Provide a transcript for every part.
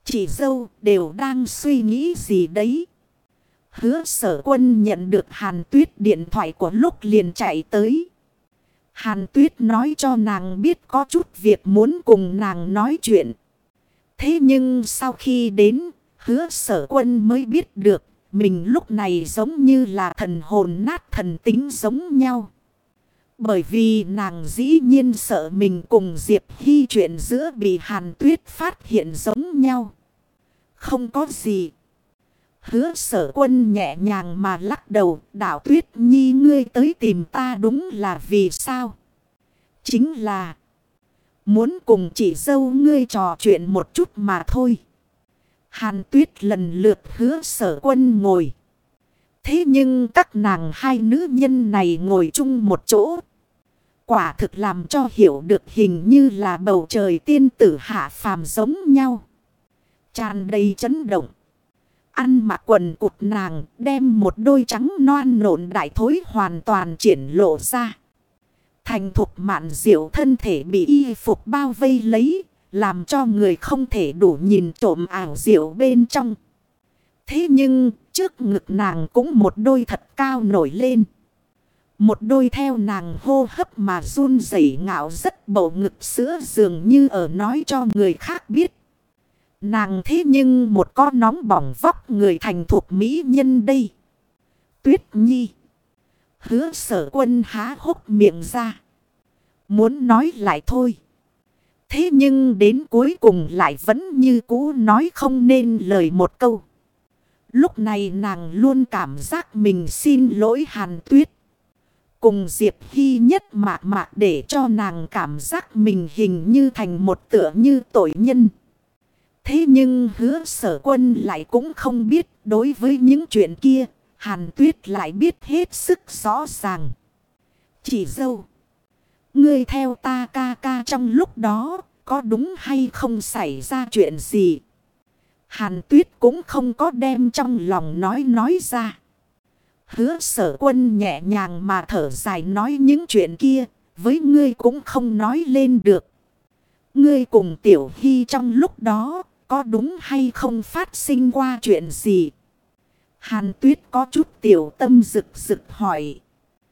chị dâu đều đang suy nghĩ gì đấy. Hứa Sở Quân nhận được Hàn Tuyết điện thoại của lúc liền chạy tới. Hàn Tuyết nói cho nàng biết có chút việc muốn cùng nàng nói chuyện. Thế nhưng sau khi đến, Hứa Sở Quân mới biết được mình lúc này giống như là thần hồn nát thần tính giống nhau. Bởi vì nàng dĩ nhiên sợ mình cùng Diệp Hy chuyện giữa bị Hàn Tuyết phát hiện giống nhau. Không có gì. Hứa Sở Quân nhẹ nhàng mà lắc đầu. Đảo Tuyết Nhi ngươi tới tìm ta đúng là vì sao? Chính là muốn cùng chị dâu ngươi trò chuyện một chút mà thôi. Hàn Tuyết lần lượt Hứa Sở Quân ngồi. Thế nhưng các nàng hai nữ nhân này ngồi chung một chỗ. Quả thực làm cho hiểu được hình như là bầu trời tiên tử hạ phàm giống nhau. Tràn đầy chấn động. Ăn mặc quần cụt nàng đem một đôi trắng non nộn đại thối hoàn toàn triển lộ ra. Thành thục mạn diệu thân thể bị y phục bao vây lấy. Làm cho người không thể đủ nhìn trộm ảo diệu bên trong. Thế nhưng trước ngực nàng cũng một đôi thật cao nổi lên. Một đôi theo nàng hô hấp mà run rẩy ngạo rất bầu ngực sữa dường như ở nói cho người khác biết. Nàng thế nhưng một con nóng bỏng vóc người thành thục mỹ nhân đây. Tuyết Nhi. Hứa Sở Quân há hốc miệng ra. Muốn nói lại thôi. Thế nhưng đến cuối cùng lại vẫn như cũ nói không nên lời một câu. Lúc này nàng luôn cảm giác mình xin lỗi Hàn Tuyết. Cùng Diệp Hy nhất mạc mạc để cho nàng cảm giác mình hình như thành một tựa như tội nhân. Thế nhưng Hứa Sở Quân lại cũng không biết đối với những chuyện kia. Hàn Tuyết lại biết hết sức rõ ràng. Chị dâu. Ngươi theo ta ca ca trong lúc đó có đúng hay không xảy ra chuyện gì? Hàn Tuyết cũng không có đem trong lòng nói ra. Hứa Sở Quân nhẹ nhàng mà thở dài nói những chuyện kia. Với ngươi cũng không nói lên được. Ngươi cùng Tiểu Hy trong lúc đó có đúng hay không phát sinh qua chuyện gì? Hàn Tuyết có chút tiểu tâm rực rực hỏi.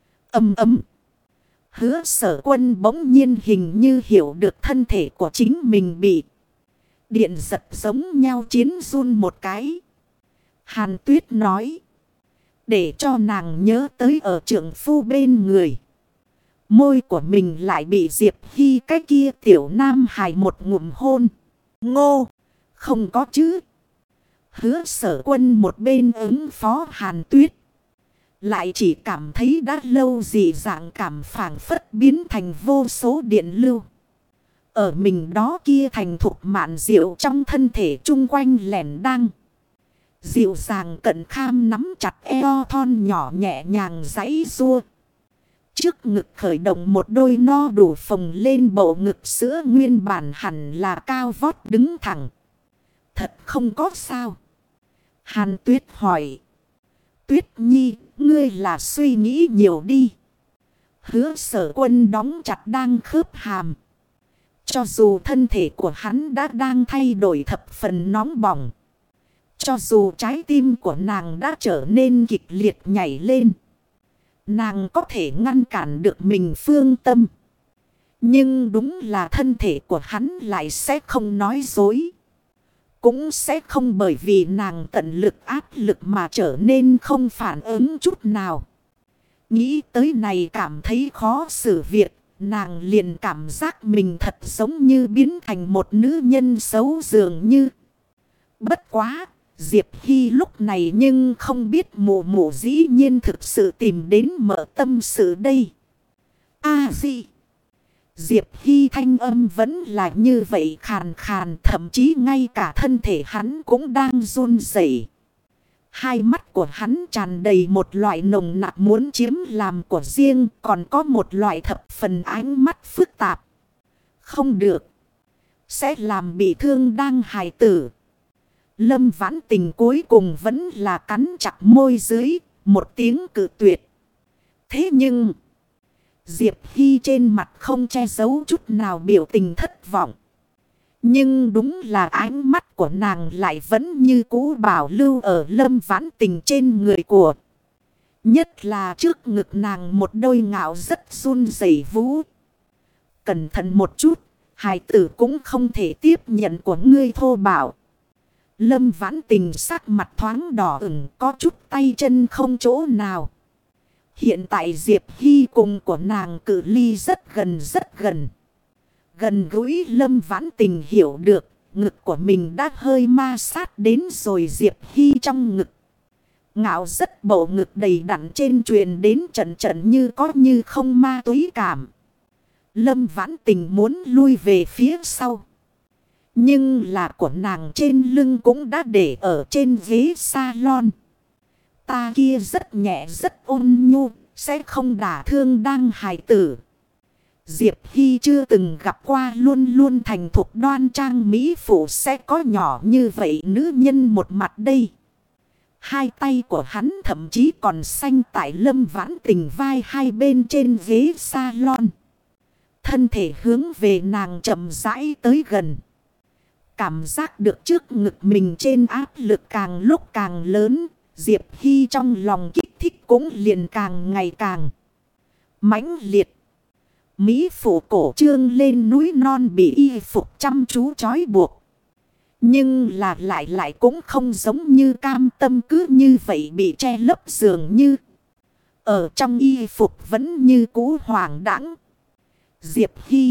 Ầm. Hứa Sở Quân bỗng nhiên hình như hiểu được thân thể của chính mình bị điện giật giống nhau chiến run một cái. Hàn Tuyết nói. Để cho nàng nhớ tới ở trượng phu bên người. Môi của mình lại bị Diệp Hy cái kia tiểu nam hài một ngụm hôn. Ngô. Không có chứ. Hứa Sở Quân một bên ứng phó Hàn Tuyết. Lại chỉ cảm thấy đã lâu dị dạng cảm phảng phất biến thành vô số điện lưu. Ở mình đó kia thành thục mạn diệu trong thân thể chung quanh lẻn đang. Dịu dàng cận kham nắm chặt eo thon nhỏ nhẹ nhàng giãy giụa. Trước ngực khởi động một đôi no đủ phồng lên bộ ngực sữa nguyên bản hẳn là cao vót đứng thẳng. Thật không có sao. Hàn Tuyết hỏi. Tuyết Nhi, ngươi là suy nghĩ nhiều đi. Hứa Sở Quân đóng chặt đang khớp hàm. Cho dù thân thể của hắn đã đang thay đổi thập phần nóng bỏng. Cho dù trái tim của nàng đã trở nên kịch liệt nhảy lên. Nàng có thể ngăn cản được mình phương tâm. Nhưng đúng là thân thể của hắn lại sẽ không nói dối. Cũng sẽ không bởi vì nàng tận lực áp lực mà trở nên không phản ứng chút nào. Nghĩ tới này cảm thấy khó xử việc. Nàng liền cảm giác mình thật giống như biến thành một nữ nhân xấu dường như. Bất quá, Diệp Hy lúc này nhưng không biết mụ mụ dĩ nhiên thực sự tìm đến mở tâm sự đây. Gì? Diệp Hy thanh âm vẫn là như vậy khàn khàn, thậm chí ngay cả thân thể hắn cũng đang run rẩy. Hai mắt của hắn tràn đầy một loại nồng nặc muốn chiếm làm của riêng, còn có một loại thập phần ánh mắt phức tạp. Không được. Sẽ làm bị thương đang hài tử. Lâm Vãn Tình cuối cùng vẫn là cắn chặt môi dưới, một tiếng cự tuyệt. Thế nhưng Diệp Hy trên mặt không che giấu chút nào biểu tình thất vọng. Nhưng đúng là ánh mắt của nàng lại vẫn như cũ bảo lưu ở Lâm Vãn Tình trên người của. Nhất là trước ngực nàng một đôi ngạo rất run rẩy vũ. Cẩn thận một chút, hài tử cũng không thể tiếp nhận của ngươi thô bạo. Lâm Vãn Tình sắc mặt thoáng đỏ ửng, có chút tay chân không chỗ nào. Hiện tại Diệp Hy cùng của nàng cự ly rất gần rất gần. Gần gũi Lâm Vãn Tình hiểu được, ngực của mình đã hơi ma sát đến rồi Diệp Hy trong ngực. Ngạo rất bộ ngực đầy đặn trên truyền đến trận trận như có như không ma túy cảm. Lâm Vãn Tình muốn lui về phía sau. Nhưng là của nàng trên lưng cũng đã để ở trên ghế salon. Ta kia rất nhẹ rất ôn nhu, sẽ không đả thương đang hài tử. Diệp Hy chưa từng gặp qua luôn luôn thành thục đoan trang mỹ phụ sẽ có nhỏ như vậy nữ nhân một mặt đây. Hai tay của hắn thậm chí còn xanh tại Lâm Vãn Tình vai hai bên trên ghế salon. Thân thể hướng về nàng chậm rãi tới gần. Cảm giác được trước ngực mình trên áp lực càng lúc càng lớn. Diệp Hy trong lòng kích thích cũng liền càng ngày càng mãnh liệt. Mỹ phụ cổ trương lên núi non bị y phục chăm chú trói buộc. Nhưng là lại cũng không giống như cam tâm cứ như vậy bị che lấp dường như. Ở trong y phục vẫn như cũ hoảng đãng. Diệp Hy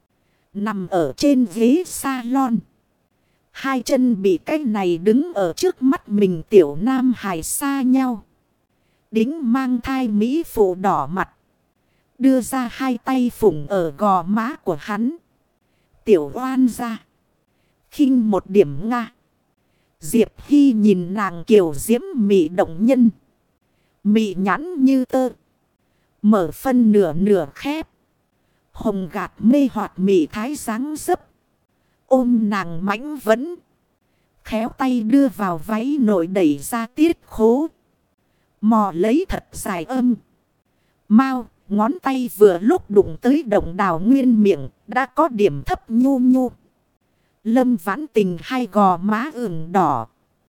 nằm ở trên ghế salon. Hai chân bị cái này đứng ở trước mắt mình tiểu nam hài xa nhau. Đính mang thai mỹ phụ đỏ mặt. Đưa ra hai tay phủng ở gò má của hắn. Tiểu oan ra. Khinh một điểm nga. Diệp Hy nhìn nàng kiều diễm mị động nhân. Mị nhãn như tơ. Mở phân nửa nửa khép. Hồng gạt mê hoạt mị thái dáng dấp. Ôm nàng mãnh vẫn. Khéo tay đưa vào váy nội đẩy ra tiết khố. Mò lấy thật dài âm. Mau, ngón tay vừa lúc đụng tới động đào nguyên miệng. Đã có điểm thấp nhu nhu. Lâm Vãn Tình hai gò má ửng đỏ.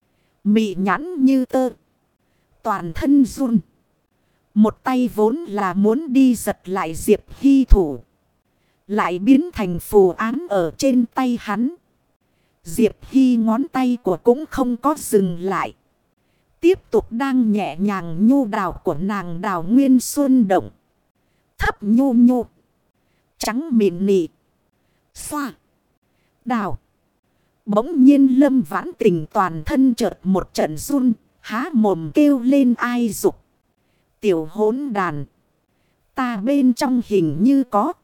Mị nhãn như tơ. Toàn thân run. Một tay vốn là muốn đi giật lại Diệp Hy thủ. Lại biến thành phù án ở trên tay hắn. Diệp Hy ngón tay của cũng không có dừng lại. Tiếp tục đang nhẹ nhàng nhu đào của nàng đào nguyên xuân động. Thấp nhu nhu. Trắng mịn nị. Xoa. Đào. Bỗng nhiên Lâm Vãn Tình toàn thân chợt một trận run. Há mồm kêu lên ai dục. Tiểu hỗn đàn. Ta bên trong hình như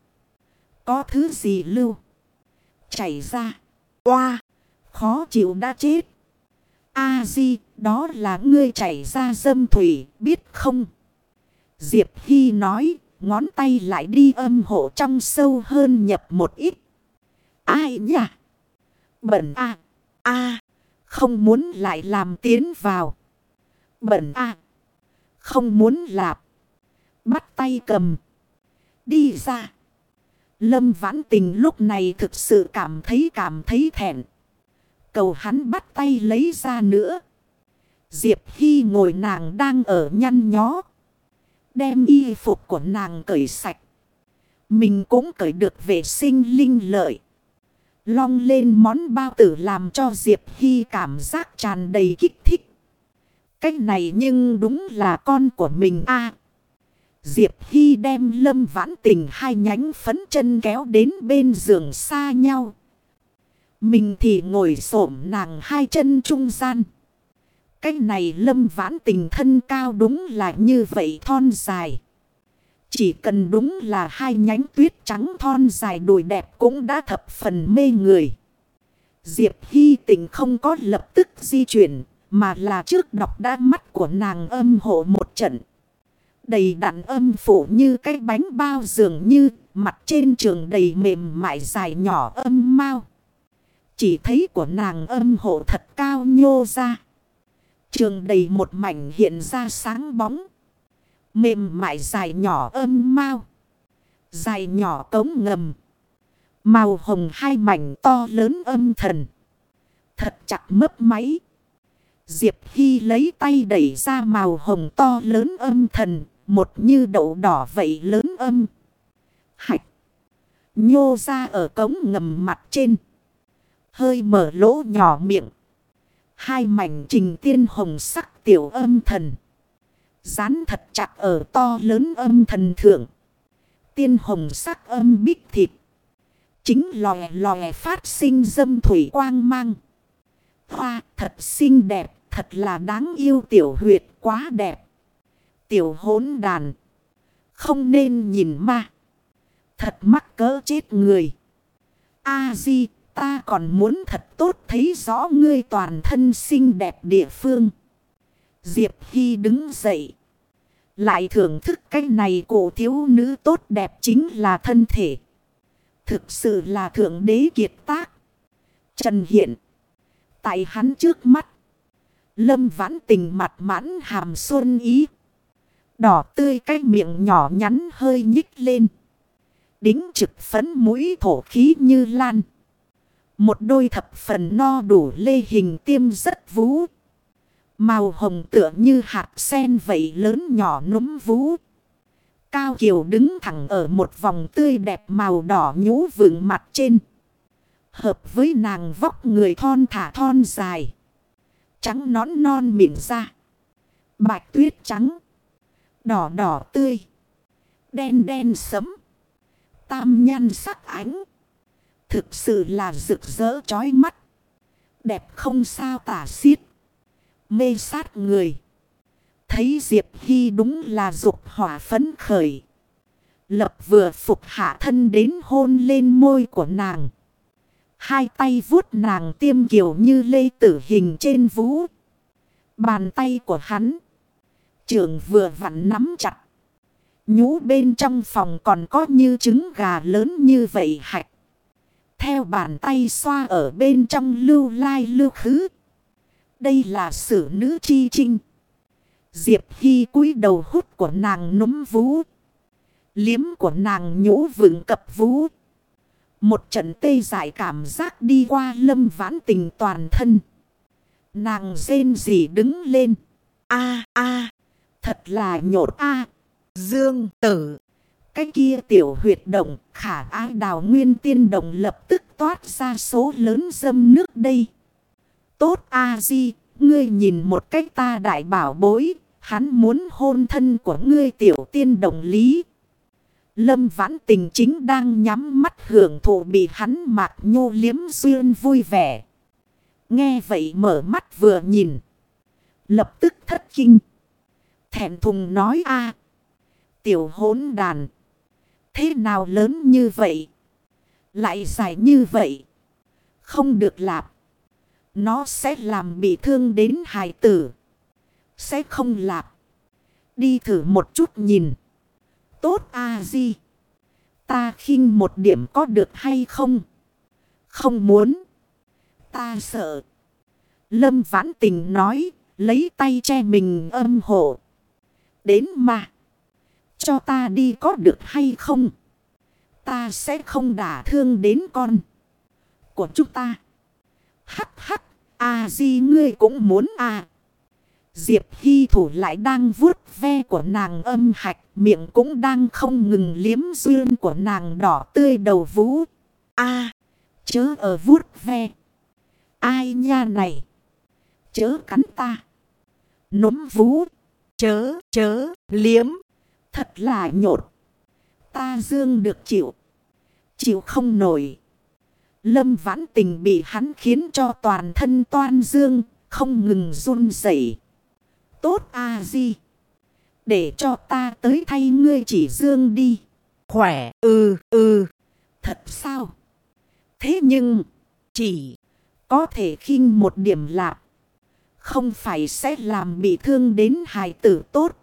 có thứ gì lưu. Chảy ra. Oa. Khó chịu đã chết. A-di, đó là ngươi chảy ra dâm thủy, biết không? Diệp Hy nói, ngón tay lại đi âm hộ trong sâu hơn nhập một ít. Ai nhỉ? Bẩn a. Không muốn lại làm tiến vào. Bẩn a. Không muốn lạp. Bắt tay cầm. Đi ra. Lâm Vãn Tình lúc này thực sự cảm thấy thẹn. Cầu hắn bắt tay lấy ra nữa. Diệp Hy ngồi nàng đang ở nhăn nhó. Đem y phục của nàng cởi sạch. Mình cũng cởi được vệ sinh linh lợi. Long lên món bao tử làm cho Diệp Hy cảm giác tràn đầy kích thích. Cách này nhưng đúng là con của mình a. Diệp Hy đem Lâm Vãn Tình hai nhánh phấn chân kéo đến bên giường xa nhau. Mình thì ngồi xổm nàng hai chân trung gian. Cái này Lâm Vãn Tình thân cao đúng là như vậy thon dài. Chỉ cần đúng là hai nhánh tuyết trắng thon dài đùi đẹp cũng đã thập phần mê người. Diệp Hy Tình không có lập tức di chuyển, mà là trước đọc đã mắt của nàng âm hộ một trận. Đầy đặn âm phủ như cái bánh bao dường như, mặt trên trường đầy mềm mại dài nhỏ âm mau. Chỉ thấy của nàng âm hộ thật cao nhô ra. Trường đầy một mảnh hiện ra sáng bóng. Mềm mại dài nhỏ âm mau. Dài nhỏ cống ngầm. Màu hồng hai mảnh to lớn âm thần. Thật chặt mấp máy. Diệp Hy lấy tay đẩy ra màu hồng to lớn âm thần. Một như đậu đỏ vậy lớn âm hạch. Nhô ra ở cống ngầm mặt trên. Hơi mở lỗ nhỏ miệng. Hai mảnh trình tiên hồng sắc tiểu âm thần. Dán thật chặt ở to lớn âm thần thượng. Tiên hồng sắc âm bích thịt. Chính lòe lòe phát sinh dâm thủy quang mang. Hoa thật xinh đẹp. Thật là đáng yêu tiểu huyệt quá đẹp. Tiểu hỗn đàn. Không nên nhìn ma. Thật mắc cỡ chết người. A-di, ta còn muốn thật tốt thấy rõ ngươi toàn thân xinh đẹp địa phương. Diệp Hy đứng dậy. Lại thưởng thức cái này cổ thiếu nữ tốt đẹp chính là thân thể. Thực sự là thượng đế kiệt tác. Trần Hiện. Tại hắn trước mắt. Lâm Vãn Tình mặt mãn hàm xuân ý. Đỏ tươi cái miệng nhỏ nhắn hơi nhích lên. Đính trực phấn mũi thổ khí như lan. Một đôi thập phần no đủ lê hình tiêm rất vú. Màu hồng tựa như hạt sen vậy lớn nhỏ núm vú. Cao kiều đứng thẳng ở một vòng tươi đẹp màu đỏ nhũ vững mặt trên. Hợp với nàng vóc người thon thả thon dài. Trắng nõn non mịn ra. Bạch tuyết trắng. Đỏ đỏ tươi. Đen đen sẫm. Tam nhan sắc ánh. Thực sự là rực rỡ chói mắt. Đẹp không sao tả xiết. Mê sát người. Thấy Diệp Hy đúng là dục hỏa phấn khởi. Lập vừa phục hạ thân đến hôn lên môi của nàng. Hai tay vuốt nàng tiêm kiều như lê tử hình trên vú. Bàn tay của hắn. Trưởng vừa vặn nắm chặt. Nhũ bên trong phòng còn có như trứng gà lớn như vậy hạch. Theo bàn tay xoa ở bên trong lưu lai lưu khứ. Đây là sử nữ chi trinh. Diệp Hy cúi đầu hút của nàng núm vú. Liếm của nàng nhũ vững cập vú. Một trận tê dại cảm giác đi qua Lâm Vãn Tình toàn thân. Nàng rên rỉ đứng lên. A a, thật là nhột a. Dương Tử. Cái kia tiểu huyệt động khả ái đào nguyên tiên động lập tức toát ra số lớn dâm nước đây. Tốt A-di, ngươi nhìn một cách ta đại bảo bối, hắn muốn hôn thân của ngươi tiểu tiên đồng lý. Lâm Vãn Tình chính đang nhắm mắt hưởng thụ bị hắn mạc nhô liếm duyên vui vẻ. Nghe vậy mở mắt vừa nhìn. Lập tức thất kinh. Thẹn thùng nói a, tiểu hỗn đàn. Thế nào lớn như vậy? Lại dài như vậy? Không được lạp. Nó sẽ làm bị thương đến hài tử. Sẽ không lạp. Đi thử một chút nhìn. Tốt A-di. Ta khinh một điểm có được hay không? Không muốn. Ta sợ. Lâm Vãn Tình nói. Lấy tay che mình âm hộ. Đến mà. Cho ta đi có được hay không? Ta sẽ không đả thương đến con của chúng ta. Hắc hắc. A-di ngươi cũng muốn à. Diệp Hy thủ lại đang vuốt ve của nàng âm hạch. Miệng cũng đang không ngừng liếm duyên của nàng đỏ tươi đầu vú. A, chớ ở vuốt ve. Ai nha này. Chớ cắn ta. Núm vú. Chớ liếm. Thật là nhột. Ta dương được chịu. Chịu không nổi. Lâm Vãn Tình bị hắn khiến cho toàn thân toan dương. Không ngừng run rẩy. Tốt A-di. Để cho ta tới thay ngươi chỉ dương đi. Khỏe. Thật sao? Thế nhưng. Chỉ. Có thể khinh một điểm lạp. Không phải sẽ làm bị thương đến hài tử tốt.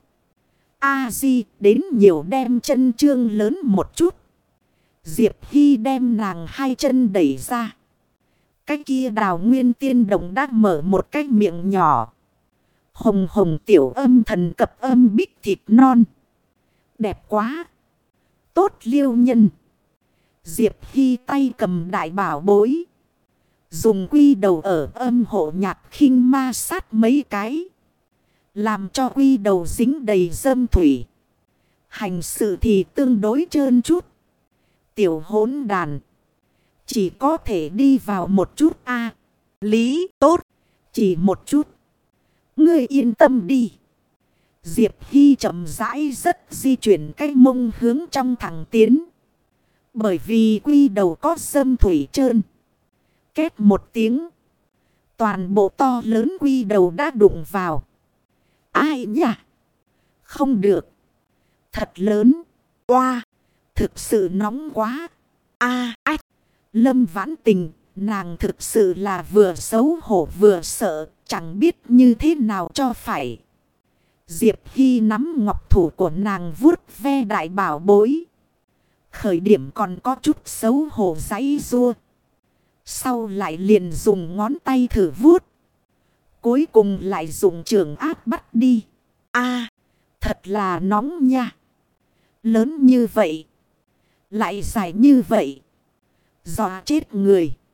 A-di đến nhiều đem chân trương lớn một chút. Diệp Hy đem nàng hai chân đẩy ra. Cái kia đào nguyên tiên đồng đã mở một cái miệng nhỏ. Hồng hồng tiểu âm thần cập âm bích thịt non. Đẹp quá. Tốt liêu nhân. Diệp Hy tay cầm đại bảo bối. Dùng quy đầu ở âm hộ nhạt khinh ma sát mấy cái. Làm cho quy đầu dính đầy dâm thủy. Hành sự thì tương đối trơn chút. Tiểu hỗn đàn. Chỉ có thể đi vào một chút a. Lý tốt. Chỉ một chút. Ngươi yên tâm đi. Diệp Hy chậm rãi rất di chuyển cái mông hướng trong thẳng tiến. Bởi vì quy đầu có dâm thủy trơn. Két một tiếng. Toàn bộ to lớn quy đầu đã đụng vào. Ai nhỉ? Không được. Thật lớn. Oa. Thực sự nóng quá. Ách. Lâm Vãn Tình. Nàng thực sự là vừa xấu hổ vừa sợ. Chẳng biết như thế nào cho phải. Diệp Hy nắm ngọc thủ của nàng vuốt ve đại bảo bối. Khởi điểm còn có chút xấu hổ giãy giụa. Sau lại liền dùng ngón tay thử vuốt. Cuối cùng lại dùng trường áp bắt đi. Thật là nóng nha. Lớn như vậy. Lại dài như vậy. Dọa chết người.